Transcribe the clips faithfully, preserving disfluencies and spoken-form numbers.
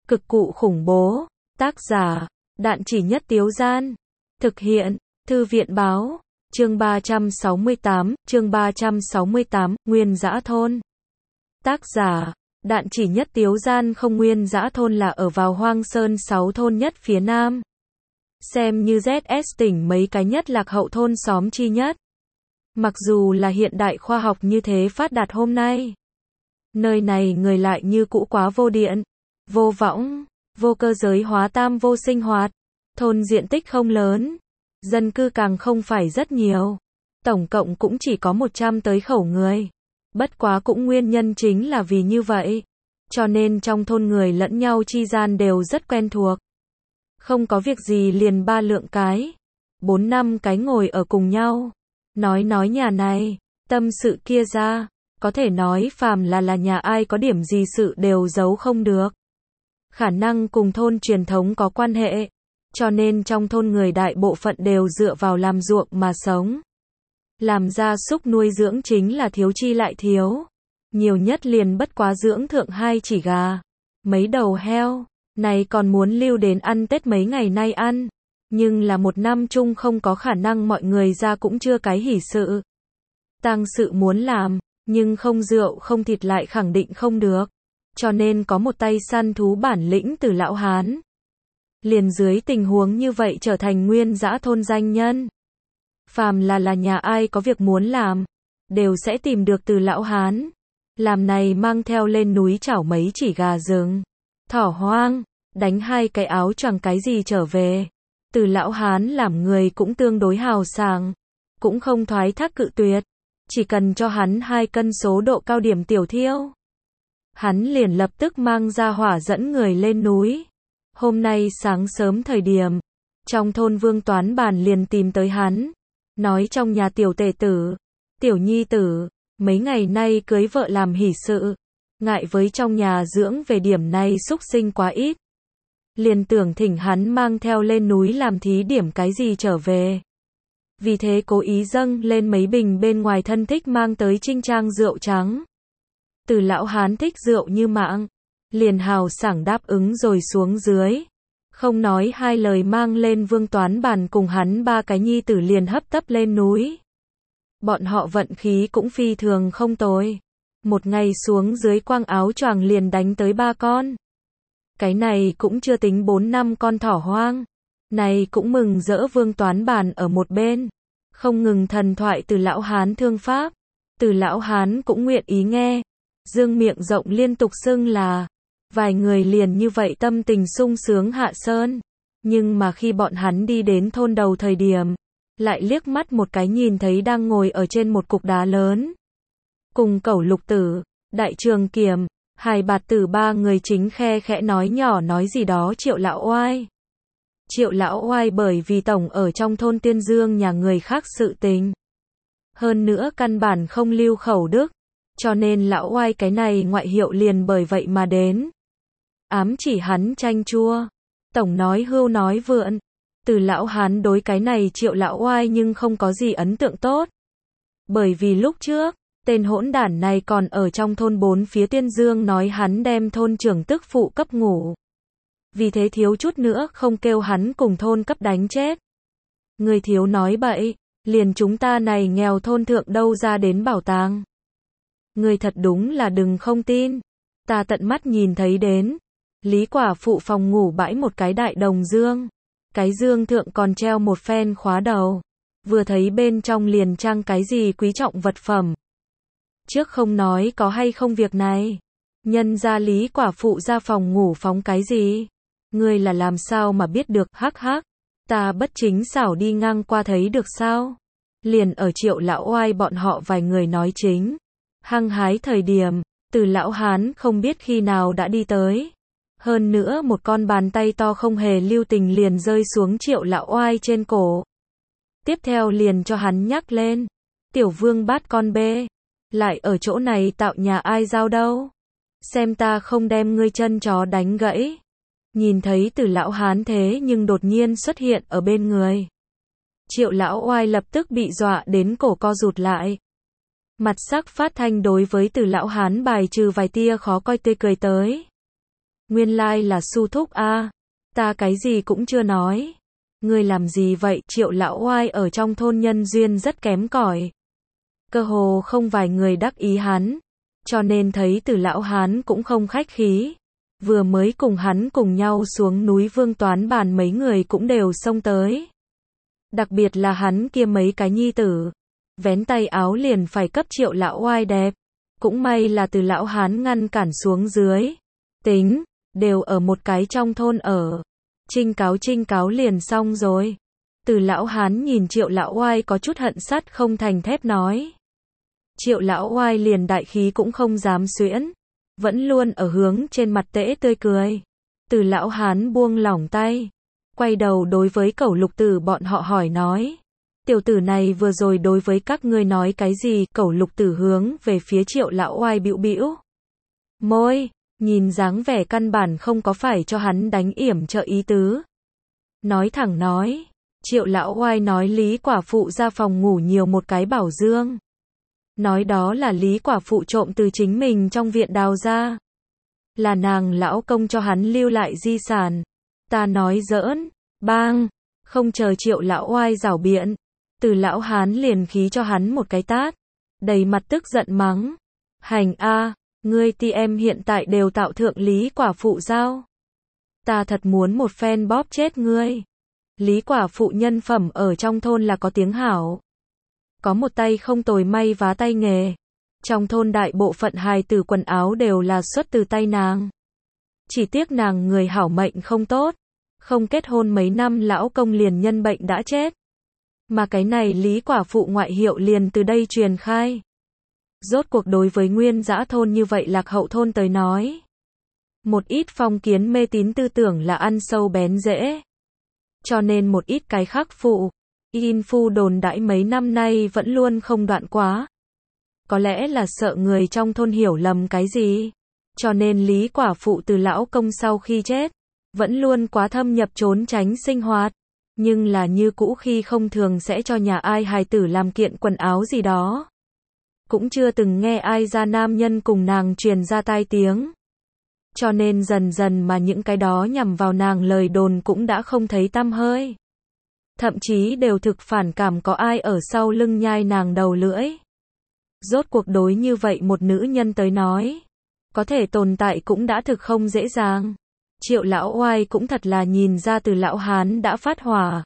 Cực cụ khủng bố. Tác giả, Đạn Chỉ Nhất Tiếu Gian. Thực hiện, Thư viện báo. Chương ba trăm sáu mươi tám, chương ba trăm sáu mươi tám, Nguyên Dã Thôn. Tác giả, Đạn Chỉ Nhất Tiếu Gian. Không, Nguyên Dã Thôn là ở vào Hoang Sơn sáu thôn nhất phía Nam. Xem như Z S tỉnh mấy cái nhất lạc hậu thôn xóm chi nhất. Mặc dù là hiện đại khoa học như thế phát đạt hôm nay, nơi này người lại như cũ quá vô điện, vô võng, vô cơ giới hóa, tam vô sinh hoạt. Thôn diện tích không lớn, dân cư càng không phải rất nhiều, tổng cộng cũng chỉ có một trăm tới khẩu người. Bất quá cũng nguyên nhân chính là vì như vậy, cho nên trong thôn người lẫn nhau chi gian đều rất quen thuộc. Không có việc gì liền ba lượng cái, bốn năm cái ngồi ở cùng nhau, nói nói nhà này, tâm sự kia ra, có thể nói phàm là là nhà ai có điểm gì sự đều giấu không được. Khả năng cùng thôn truyền thống có quan hệ, cho nên trong thôn người đại bộ phận đều dựa vào làm ruộng mà sống. Làm gia súc nuôi dưỡng chính là thiếu chi lại thiếu, nhiều nhất liền bất quá dưỡng thượng hai chỉ gà, mấy đầu heo, này còn muốn lưu đến ăn Tết mấy ngày nay ăn, nhưng là một năm chung không có khả năng mọi người ra cũng chưa cái hỉ sự. Tang sự muốn làm, nhưng không rượu không thịt lại khẳng định không được, cho nên có một tay săn thú bản lĩnh từ lão hán. Liền dưới tình huống như vậy trở thành Nguyên Dã Thôn danh nhân. Phàm là là nhà ai có việc muốn làm, đều sẽ tìm được từ lão hán. Làm này mang theo lên núi chảo mấy chỉ gà rừng, thỏ hoang, đánh hai cái áo choàng cái gì trở về. Từ lão hán làm người cũng tương đối hào sảng, cũng không thoái thác cự tuyệt, chỉ cần cho hắn hai cân số độ cao điểm tiểu thiêu, hắn liền lập tức mang ra hỏa dẫn người lên núi. Hôm nay sáng sớm thời điểm, trong thôn Vương Toán Bàn liền tìm tới hắn, nói trong nhà tiểu tể tử, tiểu nhi tử, mấy ngày nay cưới vợ làm hỷ sự, ngại với trong nhà dưỡng về điểm này xúc sinh quá ít. Liền tưởng thỉnh hắn mang theo lên núi làm thí điểm cái gì trở về. Vì thế cố ý dâng lên mấy bình bên ngoài thân thích mang tới trinh trang rượu trắng. Từ lão hán thích rượu như mạng, liền hào sảng đáp ứng rồi xuống dưới. Không nói hai lời mang lên Vương Toán Bàn cùng hắn ba cái nhi tử liền hấp tấp lên núi. Bọn họ vận khí cũng phi thường không tồi. Một ngày xuống dưới quang áo choàng liền đánh tới ba con. Cái này cũng chưa tính bốn năm con thỏ hoang. Này cũng mừng rỡ Vương Toán Bàn ở một bên. Không ngừng thần thoại từ lão hán thương pháp. Từ lão hán cũng nguyện ý nghe. Dương miệng rộng liên tục xưng là. Vài người liền như vậy tâm tình sung sướng hạ sơn. Nhưng mà khi bọn hắn đi đến thôn đầu thời điểm, lại liếc mắt một cái nhìn thấy đang ngồi ở trên một cục đá lớn. Cùng Cẩu Lục Tử, Đại Trường Kiểm, Hải Bạt Tử ba người chính khe khẽ nói nhỏ nói gì đó Triệu Lão Oai. Triệu Lão Oai bởi vì tổng ở trong thôn Tiên Dương nhà người khác sự tình. Hơn nữa căn bản không lưu khẩu đức, cho nên Lão Oai cái này ngoại hiệu liền bởi vậy mà đến. Ám chỉ hắn chanh chua, tổng nói hưu nói vượn. Từ lão hán đối cái này Triệu Lão Oai nhưng không có gì ấn tượng tốt. Bởi vì lúc trước, tên hỗn đản này còn ở trong thôn bốn phía Tiên Dương nói hắn đem thôn trưởng tức phụ cấp ngủ. Vì thế thiếu chút nữa không kêu hắn cùng thôn cấp đánh chết. Người thiếu nói bậy, liền chúng ta này nghèo thôn thượng đâu ra đến bảo tàng. Người thật đúng là đừng không tin. Ta tận mắt nhìn thấy đến. Lý quả phụ phòng ngủ bãi một cái đại đồng dương. Cái dương thượng còn treo một phen khóa đầu. Vừa thấy bên trong liền trang cái gì quý trọng vật phẩm. Trước không nói có hay không việc này. Nhân ra Lý quả phụ ra phòng ngủ phóng cái gì. Ngươi là làm sao mà biết được, hắc hắc. Ta bất chính xảo đi ngang qua thấy được sao. Liền ở Triệu Lão Oai bọn họ vài người nói chính. Hăng hái thời điểm, từ lão hán không biết khi nào đã đi tới. Hơn nữa một con bàn tay to không hề lưu tình liền rơi xuống Triệu Lão Oai trên cổ. Tiếp theo liền cho hắn nhắc lên. Tiểu vương bát con bê. Lại ở chỗ này tạo nhà ai giao đâu. Xem ta không đem ngươi chân chó đánh gãy. Nhìn thấy từ lão hán thế nhưng đột nhiên xuất hiện ở bên người. Triệu Lão Oai lập tức bị dọa đến cổ co rụt lại. Mặt sắc phát thanh đối với từ lão hán bài trừ vài tia khó coi tươi cười tới. Nguyên lai là Su thúc a, ta cái gì cũng chưa nói. Ngươi làm gì vậy? Triệu lão oai ở trong thôn nhân duyên rất kém cỏi. Cơ hồ không vài người đắc ý hắn, cho nên thấy Từ lão hán cũng không khách khí. Vừa mới cùng hắn cùng nhau xuống núi Vương Toán Bàn mấy người cũng đều xông tới. Đặc biệt là hắn kia mấy cái nhi tử, vén tay áo liền phải cấp Triệu lão oai đẹp. Cũng may là Từ lão hán ngăn cản xuống dưới. Tính, đều ở một cái trong thôn ở. Trinh cáo trinh cáo liền xong rồi. Từ lão hán nhìn Triệu lão oai có chút hận sắt không thành thép nói. Triệu lão oai liền đại khí cũng không dám xuyễn, vẫn luôn ở hướng trên mặt tễ tươi cười. Từ lão hán buông lỏng tay, quay đầu đối với Cẩu Lục Tử bọn họ hỏi nói. Tiểu tử này vừa rồi đối với các ngươi nói cái gì? Cẩu Lục Tử hướng về phía Triệu lão oai bĩu bĩu môi, nhìn dáng vẻ căn bản không có phải cho hắn đánh yểm trợ ý tứ. Nói thẳng nói, Triệu lão oai nói Lý quả phụ ra phòng ngủ nhiều một cái bảo dương. Nói đó là Lý quả phụ trộm từ chính mình trong viện đào ra. Là nàng lão công cho hắn lưu lại di sản. Ta nói giỡn, bang, không chờ Triệu lão oai rảo biện. Từ lão hán liền khí cho hắn một cái tát. Đầy mặt tức giận mắng. Hành a, ngươi ti em hiện tại đều tạo thượng Lý quả phụ giao. Ta thật muốn một phen bóp chết ngươi. Lý quả phụ nhân phẩm ở trong thôn là có tiếng hảo. Có một tay không tồi may vá tay nghề. Trong thôn đại bộ phận hài tử quần áo đều là xuất từ tay nàng. Chỉ tiếc nàng người hảo mệnh không tốt. Không kết hôn mấy năm lão công liền nhân bệnh đã chết. Mà cái này Lý quả phụ ngoại hiệu liền từ đây truyền khai. Rốt cuộc đối với nguyên dã thôn như vậy lạc hậu thôn tới nói. Một ít phong kiến mê tín tư tưởng là ăn sâu bén rễ. Cho nên một ít cái khác phụ, in phu đồn đãi mấy năm nay vẫn luôn không đoạn quá. Có lẽ là sợ người trong thôn hiểu lầm cái gì. Cho nên Lý quả phụ từ lão công sau khi chết, vẫn luôn quá thâm nhập trốn tránh sinh hoạt. Nhưng là như cũ khi không thường sẽ cho nhà ai hài tử làm kiện quần áo gì đó. Cũng chưa từng nghe ai ra nam nhân cùng nàng truyền ra tai tiếng. Cho nên dần dần mà những cái đó nhằm vào nàng lời đồn cũng đã không thấy tăm hơi. Thậm chí đều thực phản cảm có ai ở sau lưng nhai nàng đầu lưỡi. Rốt cuộc đối như vậy một nữ nhân tới nói, có thể tồn tại cũng đã thực không dễ dàng. Triệu lão oai cũng thật là nhìn ra từ lão hán đã phát hỏa.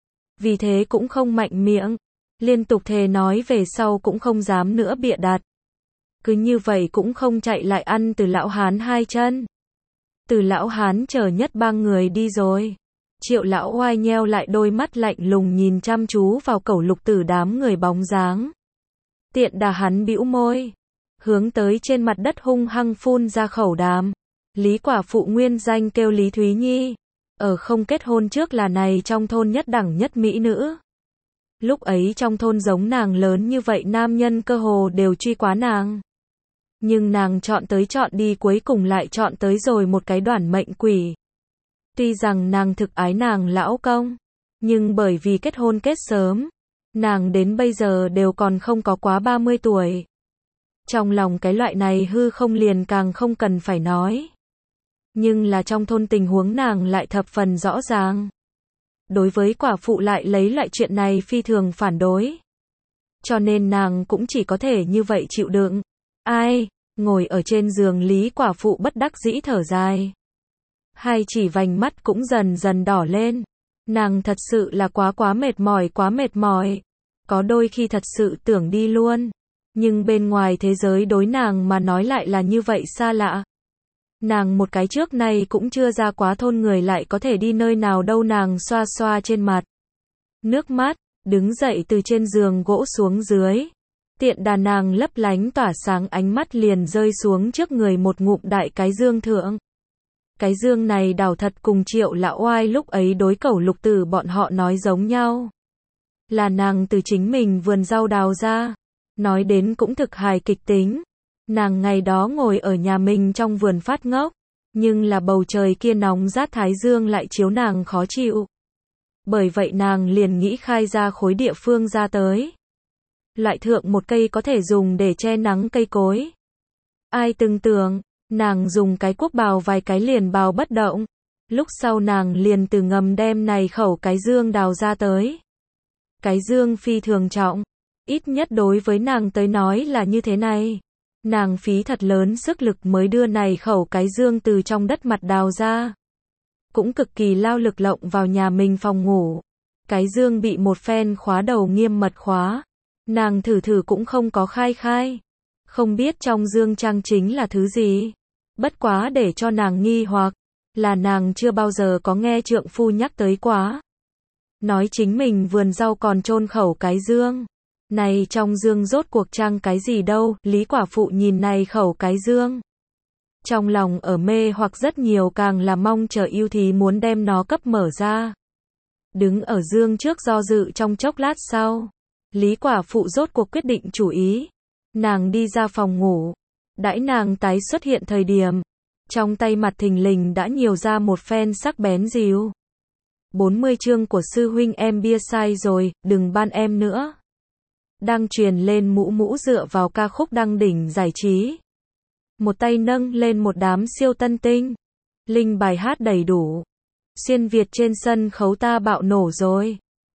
Vì thế cũng không mạnh miệng, liên tục thề nói về sau cũng không dám nữa bịa đặt. Cứ như vậy cũng không chạy lại ăn từ lão hán hai chân. Từ lão hán chờ nhất ba người đi rồi. Triệu lão oai nheo lại đôi mắt lạnh lùng nhìn chăm chú vào Cẩu Lục Tử đám người bóng dáng. Tiện đà hắn bĩu môi, hướng tới trên mặt đất hung hăng phun ra khẩu đàm. Lý quả phụ nguyên danh kêu Lý Thúy Nhi, ở không kết hôn trước là này trong thôn nhất đẳng nhất mỹ nữ. Lúc ấy trong thôn giống nàng lớn như vậy nam nhân cơ hồ đều truy quá nàng. Nhưng nàng chọn tới chọn đi cuối cùng lại chọn tới rồi một cái đoản mệnh quỷ. Tuy rằng nàng thực ái nàng lão công, nhưng bởi vì kết hôn kết sớm, nàng đến bây giờ đều còn không có quá ba mươi tuổi. Trong lòng cái loại này hư không liền càng không cần phải nói. Nhưng là trong thôn tình huống nàng lại thập phần rõ ràng. Đối với quả phụ lại lấy loại chuyện này phi thường phản đối. Cho nên nàng cũng chỉ có thể như vậy chịu đựng. Ai, ngồi ở trên giường Lý quả phụ bất đắc dĩ thở dài. Hai chỉ vành mắt cũng dần dần đỏ lên. Nàng thật sự là quá quá mệt mỏi quá mệt mỏi. Có đôi khi thật sự tưởng đi luôn. Nhưng bên ngoài thế giới đối nàng mà nói lại là như vậy xa lạ. Nàng một cái trước này cũng chưa ra quá thôn người lại có thể đi nơi nào đâu. Nàng xoa xoa trên mặt nước mắt, đứng dậy từ trên giường gỗ xuống dưới. Tiện đà nàng lấp lánh tỏa sáng ánh mắt liền rơi xuống trước người một ngụm đại cái dương thượng. Cái dương này đảo thật cùng Triệu lão oai lúc ấy đối Cẩu Lục Tử bọn họ nói giống nhau. Là nàng từ chính mình vườn rau đào ra. Nói đến cũng thực hài kịch tính. Nàng ngày đó ngồi ở nhà mình trong vườn phát ngốc. Nhưng là bầu trời kia nóng rát thái dương lại chiếu nàng khó chịu. Bởi vậy nàng liền nghĩ khai ra khối địa phương ra tới. Loại thượng một cây có thể dùng để che nắng cây cối. Ai từng tưởng, Nàng dùng cái cuốc bào vài cái liền bào bất động. Lúc sau nàng liền từ ngầm đem này khẩu cái dương đào ra tới. Cái dương phi thường trọng, ít nhất đối với nàng tới nói là như thế này. Nàng phí thật lớn sức lực mới đưa này khẩu cái dương từ trong đất mặt đào ra. Cũng cực kỳ lao lực lộng vào nhà mình phòng ngủ. Cái dương bị một phen khóa đầu nghiêm mật khóa. Nàng thử thử cũng không có khai khai. Không biết trong dương trang chính là thứ gì. Bất quá để cho nàng nghi hoặc, là nàng chưa bao giờ có nghe trượng phu nhắc tới quá. Nói chính mình vườn rau còn chôn khẩu cái dương. Này trong dương rốt cuộc trang cái gì đâu, Lý quả phụ nhìn này khẩu cái dương. Trong lòng ở mê hoặc rất nhiều, càng là mong chờ yêu thì muốn đem nó cấp mở ra. Đứng ở dương trước do dự trong chốc lát sau. Lý quả phụ rốt cuộc quyết định chủ ý. Nàng đi ra phòng ngủ. Đãi nàng tái xuất hiện thời điểm. Trong tay mặt thình lình đã nhiều ra một phen sắc bén rìu. bốn mươi chương của sư huynh em bia sai rồi, đừng ban em nữa. Đang truyền lên mũ mũ dựa vào ca khúc đăng đỉnh giải trí. Một tay nâng lên một đám siêu tân tinh. Linh bài hát đầy đủ. Xuyên Việt trên sân khấu ta bạo nổ rồi.